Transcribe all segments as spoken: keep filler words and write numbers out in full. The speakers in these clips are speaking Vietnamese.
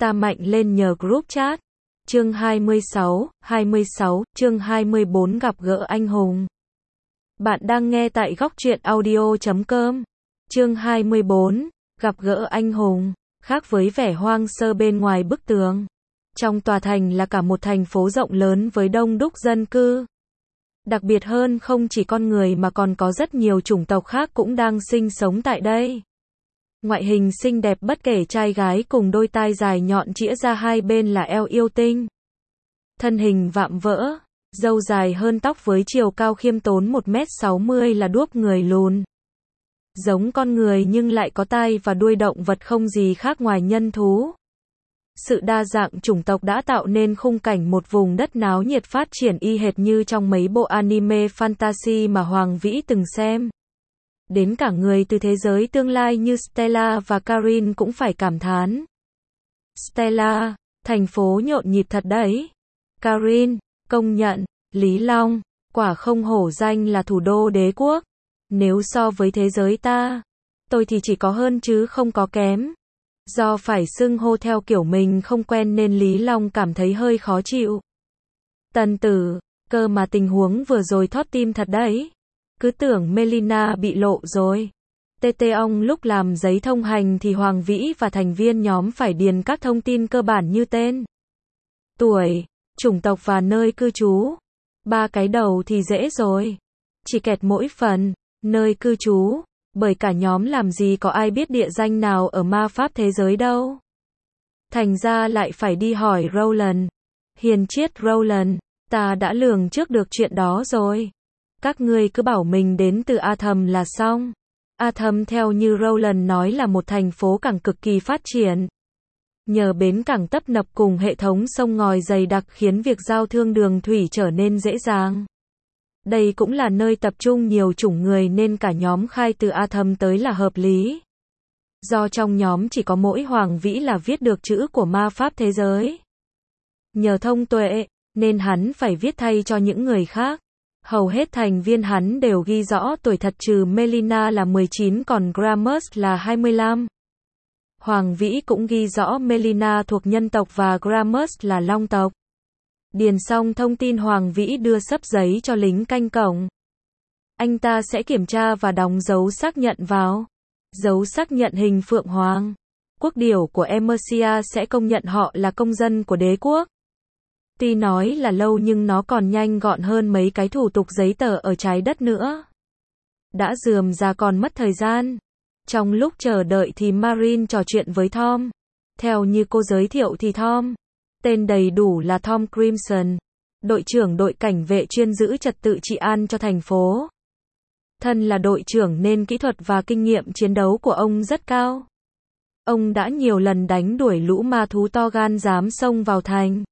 Ta mạnh lên nhờ group chat. Chương hai mươi sáu, hai mươi sáu, chương hai mươi bốn gặp gỡ anh hùng. Bạn đang nghe tại góc truyện audio chấm com. Chương hai mươi bốn, gặp gỡ anh hùng. Khác với vẻ hoang sơ bên ngoài bức tường, trong tòa thành là cả một thành phố rộng lớn với đông đúc dân cư. Đặc biệt hơn, không chỉ con người mà còn có rất nhiều chủng tộc khác cũng đang sinh sống tại đây. Ngoại hình xinh đẹp bất kể trai gái, cùng đôi tai dài nhọn chĩa ra hai bên là eo yêu tinh. Thân hình vạm vỡ, râu dài hơn tóc với chiều cao khiêm tốn một mét sáu mươi là đuốc người lùn. Giống con người nhưng lại có tai và đuôi động vật không gì khác ngoài nhân thú. Sự đa dạng chủng tộc đã tạo nên khung cảnh một vùng đất náo nhiệt phát triển y hệt như trong mấy bộ anime fantasy mà Hoàng Vĩ từng xem. Đến cả người từ thế giới tương lai như Stella và Karin cũng phải cảm thán. Stella, thành phố nhộn nhịp thật đấy. Karin, công nhận. Lý Long, quả không hổ danh là thủ đô đế quốc. Nếu so với thế giới ta, tôi thì chỉ có hơn chứ không có kém. Do phải xưng hô theo kiểu mình không quen nên Lý Long cảm thấy hơi khó chịu. Tần tử, cơ mà tình huống vừa rồi thót tim thật đấy. Cứ tưởng Melina bị lộ rồi. tê tê ông lúc làm giấy thông hành thì Hoàng Vĩ và thành viên nhóm phải điền các thông tin cơ bản như tên, tuổi, chủng tộc và nơi cư trú. Ba cái đầu thì dễ rồi. Chỉ kẹt mỗi phần, nơi cư trú. Bởi cả nhóm làm gì có ai biết địa danh nào ở ma pháp thế giới đâu. Thành ra lại phải đi hỏi Roland. Hiền triết Roland, ta đã lường trước được chuyện đó rồi. Các ngươi cứ bảo mình đến từ Atham là xong. Atham theo như Roland nói là một thành phố cảng cực kỳ phát triển. Nhờ bến cảng tấp nập cùng hệ thống sông ngòi dày đặc khiến việc giao thương đường thủy trở nên dễ dàng. Đây cũng là nơi tập trung nhiều chủng người nên cả nhóm khai từ Atham tới là hợp lý. Do trong nhóm chỉ có mỗi Hoàng Vĩ là viết được chữ của ma pháp thế giới. Nhờ thông tuệ, nên hắn phải viết thay cho những người khác. Hầu hết thành viên hắn đều ghi rõ tuổi thật trừ Melina là mười chín còn Gramus là hai mươi lăm. Hoàng Vĩ cũng ghi rõ Melina thuộc nhân tộc và Gramus là long tộc. Điền xong thông tin Hoàng Vĩ đưa xấp giấy cho lính canh cổng. Anh ta sẽ kiểm tra và đóng dấu xác nhận vào. Dấu xác nhận hình phượng hoàng. Quốc điểu của Emercia sẽ công nhận họ là công dân của đế quốc. Tuy nói là lâu nhưng nó còn nhanh gọn hơn mấy cái thủ tục giấy tờ ở trái đất nữa. Đã rườm rà còn mất thời gian. Trong lúc chờ đợi thì Marin trò chuyện với Tom. Theo như cô giới thiệu thì Tom, tên đầy đủ là Tom Crimson, đội trưởng đội cảnh vệ chuyên giữ trật tự trị an cho thành phố. Thân là đội trưởng nên kỹ thuật và kinh nghiệm chiến đấu của ông rất cao. Ông đã nhiều lần đánh đuổi lũ ma thú to gan dám xông vào thành.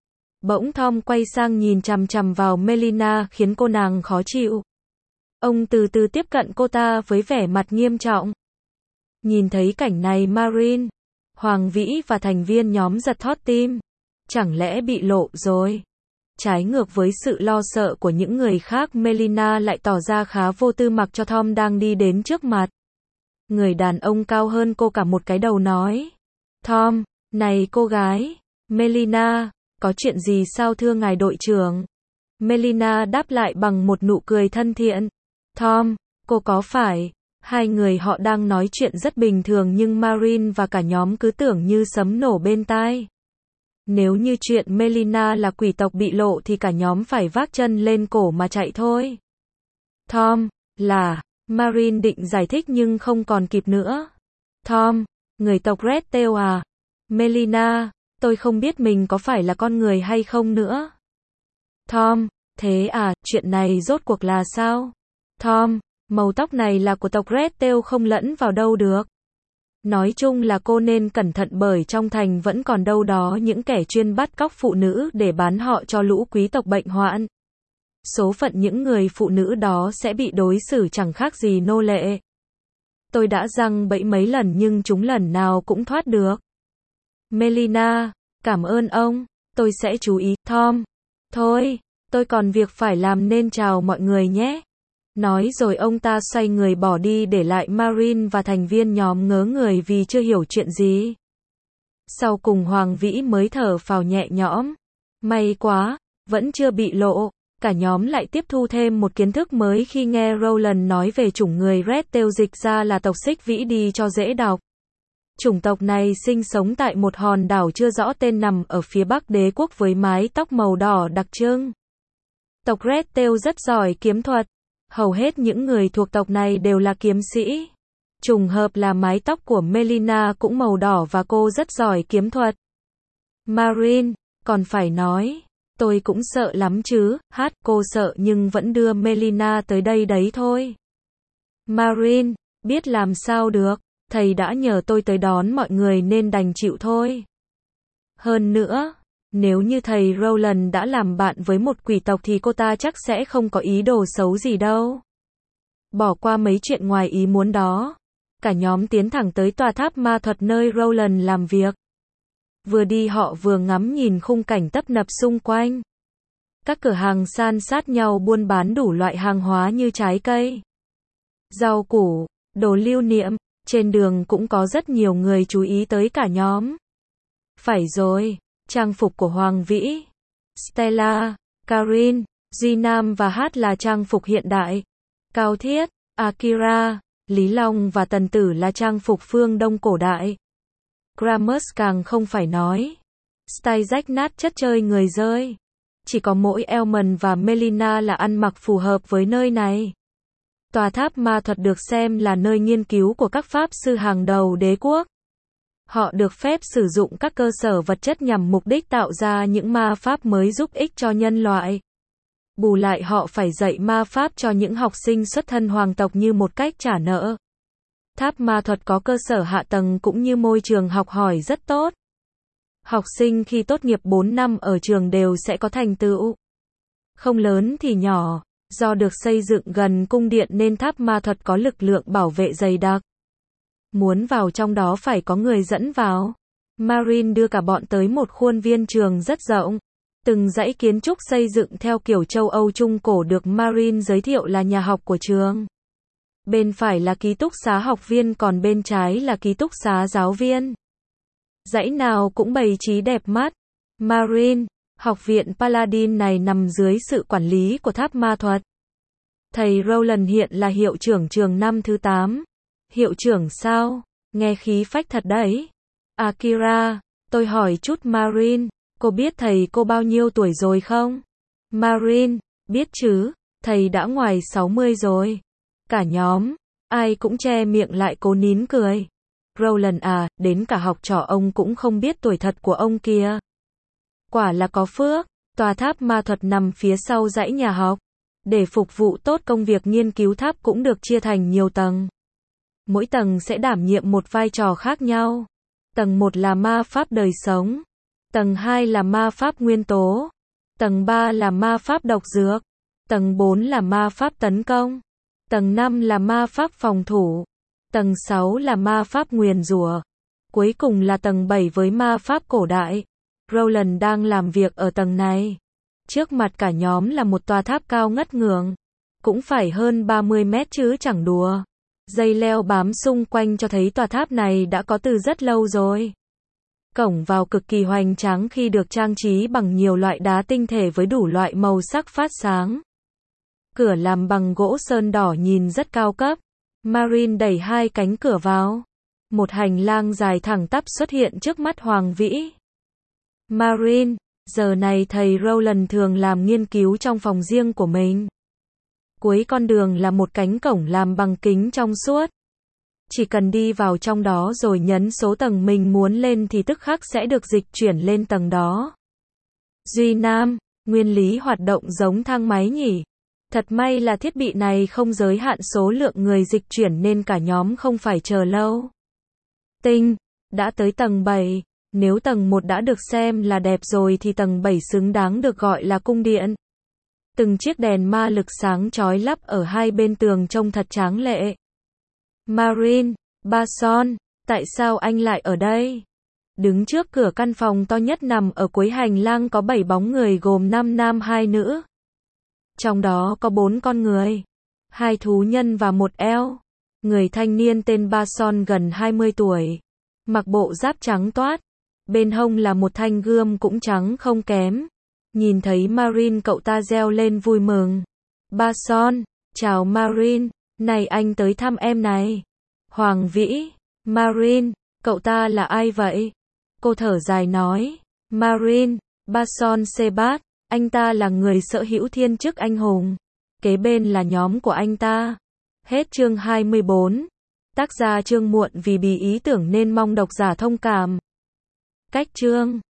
Bỗng Tom quay sang nhìn chằm chằm vào Melina khiến cô nàng khó chịu. Ông từ từ tiếp cận cô ta với vẻ mặt nghiêm trọng. Nhìn thấy cảnh này Marin, Hoàng Vĩ và thành viên nhóm giật thót tim. Chẳng lẽ bị lộ rồi? Trái ngược với sự lo sợ của những người khác, Melina lại tỏ ra khá vô tư mặc cho Tom đang đi đến trước mặt. Người đàn ông cao hơn cô cả một cái đầu nói. Tom, này cô gái. Melina, có chuyện gì sao thưa ngài đội trưởng? Melina đáp lại bằng một nụ cười thân thiện. Tom, cô có phải... Hai người họ đang nói chuyện rất bình thường nhưng Marin và cả nhóm cứ tưởng như sấm nổ bên tai. Nếu như chuyện Melina là quỷ tộc bị lộ thì cả nhóm phải vác chân lên cổ mà chạy thôi. Tom, là... Marin định giải thích nhưng không còn kịp nữa. Tom, người tộc Red Tail à? Melina, tôi không biết mình có phải là con người hay không nữa. Tom, thế à, chuyện này rốt cuộc là sao? Tom, màu tóc này là của tộc Red Tail không lẫn vào đâu được. Nói chung là cô nên cẩn thận bởi trong thành vẫn còn đâu đó những kẻ chuyên bắt cóc phụ nữ để bán họ cho lũ quý tộc bệnh hoạn. Số phận những người phụ nữ đó sẽ bị đối xử chẳng khác gì nô lệ. Tôi đã giăng bẫy mấy lần nhưng chúng lần nào cũng thoát được. Melina, cảm ơn ông, tôi sẽ chú ý. Tom, thôi, tôi còn việc phải làm nên chào mọi người nhé. Nói rồi ông ta xoay người bỏ đi để lại Marin và thành viên nhóm ngớ người vì chưa hiểu chuyện gì. Sau cùng Hoàng Vĩ mới thở phào nhẹ nhõm. May quá, vẫn chưa bị lộ. Cả nhóm lại tiếp thu thêm một kiến thức mới khi nghe Roland nói về chủng người Red Tail, dịch ra là tộc Xích Vĩ đi cho dễ đọc. Chủng tộc này sinh sống tại một hòn đảo chưa rõ tên nằm ở phía bắc đế quốc với mái tóc màu đỏ đặc trưng. Tộc Red Tail rất giỏi kiếm thuật. Hầu hết những người thuộc tộc này đều là kiếm sĩ. Trùng hợp là mái tóc của Melina cũng màu đỏ và cô rất giỏi kiếm thuật. Marine, còn phải nói, tôi cũng sợ lắm chứ, hát, cô sợ nhưng vẫn đưa Melina tới đây đấy thôi. Marine, biết làm sao được, thầy đã nhờ tôi tới đón mọi người nên đành chịu thôi. Hơn nữa, nếu như thầy Roland đã làm bạn với một quỷ tộc thì cô ta chắc sẽ không có ý đồ xấu gì đâu. Bỏ qua mấy chuyện ngoài ý muốn đó, cả nhóm tiến thẳng tới tòa tháp ma thuật nơi Roland làm việc. Vừa đi họ vừa ngắm nhìn khung cảnh tấp nập xung quanh. Các cửa hàng san sát nhau buôn bán đủ loại hàng hóa như trái cây, rau củ, đồ lưu niệm. Trên đường cũng có rất nhiều người chú ý tới cả nhóm. Phải rồi, trang phục của Hoàng Vĩ, Stella, Karin, Duy Nam và Hát là trang phục hiện đại. Cao Thiết, Akira, Lý Long và Tần Tử là trang phục phương Đông cổ đại. Gramus càng không phải nói. Style rách nát chất chơi người rơi. Chỉ có mỗi Elmond và Melina là ăn mặc phù hợp với nơi này. Tòa tháp ma thuật được xem là nơi nghiên cứu của các pháp sư hàng đầu đế quốc. Họ được phép sử dụng các cơ sở vật chất nhằm mục đích tạo ra những ma pháp mới giúp ích cho nhân loại. Bù lại họ phải dạy ma pháp cho những học sinh xuất thân hoàng tộc như một cách trả nợ. Tháp ma thuật có cơ sở hạ tầng cũng như môi trường học hỏi rất tốt. Học sinh khi tốt nghiệp bốn năm ở trường đều sẽ có thành tựu. Không lớn thì nhỏ. Do được xây dựng gần cung điện nên tháp ma thuật có lực lượng bảo vệ dày đặc. Muốn vào trong đó phải có người dẫn vào. Marine đưa cả bọn tới một khuôn viên trường rất rộng. Từng dãy kiến trúc xây dựng theo kiểu châu Âu Trung cổ được Marine giới thiệu là nhà học của trường. Bên phải là ký túc xá học viên còn bên trái là ký túc xá giáo viên. Dãy nào cũng bày trí đẹp mắt. Marine, học viện Paladin này nằm dưới sự quản lý của tháp ma thuật. Thầy Roland hiện là hiệu trưởng trường năm thứ tám. Hiệu trưởng sao? Nghe khí phách thật đấy. Akira, tôi hỏi chút Marine, cô biết thầy cô bao nhiêu tuổi rồi không? Marine, biết chứ, thầy đã ngoài sáu mươi rồi. Cả nhóm, ai cũng che miệng lại cố nín cười. Roland à, đến cả học trò ông cũng không biết tuổi thật của ông kia. Quả là có phước, tòa tháp ma thuật nằm phía sau dãy nhà học. Để phục vụ tốt công việc nghiên cứu, tháp cũng được chia thành nhiều tầng. Mỗi tầng sẽ đảm nhiệm một vai trò khác nhau. Tầng một là ma pháp đời sống. Tầng hai là ma pháp nguyên tố. Tầng ba là ma pháp độc dược. Tầng bốn là ma pháp tấn công. Tầng năm là ma pháp phòng thủ. Tầng sáu là ma pháp nguyền rủa. Cuối cùng là tầng bảy với ma pháp cổ đại. Roland đang làm việc ở tầng này. Trước mặt cả nhóm là một tòa tháp cao ngất ngưởng. Cũng phải hơn ba mươi mét chứ chẳng đùa. Dây leo bám xung quanh cho thấy tòa tháp này đã có từ rất lâu rồi. Cổng vào cực kỳ hoành tráng khi được trang trí bằng nhiều loại đá tinh thể với đủ loại màu sắc phát sáng. Cửa làm bằng gỗ sơn đỏ nhìn rất cao cấp. Marine đẩy hai cánh cửa vào. Một hành lang dài thẳng tắp xuất hiện trước mắt Hoàng Vĩ. Marine, giờ này thầy Roland thường làm nghiên cứu trong phòng riêng của mình. Cuối con đường là một cánh cổng làm bằng kính trong suốt. Chỉ cần đi vào trong đó rồi nhấn số tầng mình muốn lên thì tức khắc sẽ được dịch chuyển lên tầng đó. Duy Nam, nguyên lý hoạt động giống thang máy nhỉ? Thật may là thiết bị này không giới hạn số lượng người dịch chuyển nên cả nhóm không phải chờ lâu. Tinh, đã tới tầng bảy. Nếu tầng một đã được xem là đẹp rồi thì tầng bảy xứng đáng được gọi là cung điện. Từng chiếc đèn ma lực sáng chói lắp ở hai bên tường trông thật tráng lệ. Marine, Bason, tại sao anh lại ở đây? Đứng trước cửa căn phòng to nhất nằm ở cuối hành lang có bảy bóng người gồm năm nam hai nữ. Trong đó có bốn con người, hai thú nhân và một eo. Người thanh niên tên Bason gần hai mươi tuổi, mặc bộ giáp trắng toát, Bên hông là một thanh gươm cũng trắng không kém. Nhìn thấy Marine cậu ta reo lên vui mừng. Ba Son, chào Marine, này anh tới thăm em này. Hoàng Vĩ, Marine, cậu ta là ai vậy? Cô thở dài nói, Marine, Ba Son Sebat, anh ta là người sở hữu thiên chức anh hùng. Kế bên là nhóm của anh ta. Hết chương hai mươi bốn. Tác giả chương muộn vì bí ý tưởng nên mong độc giả thông cảm. Cách chương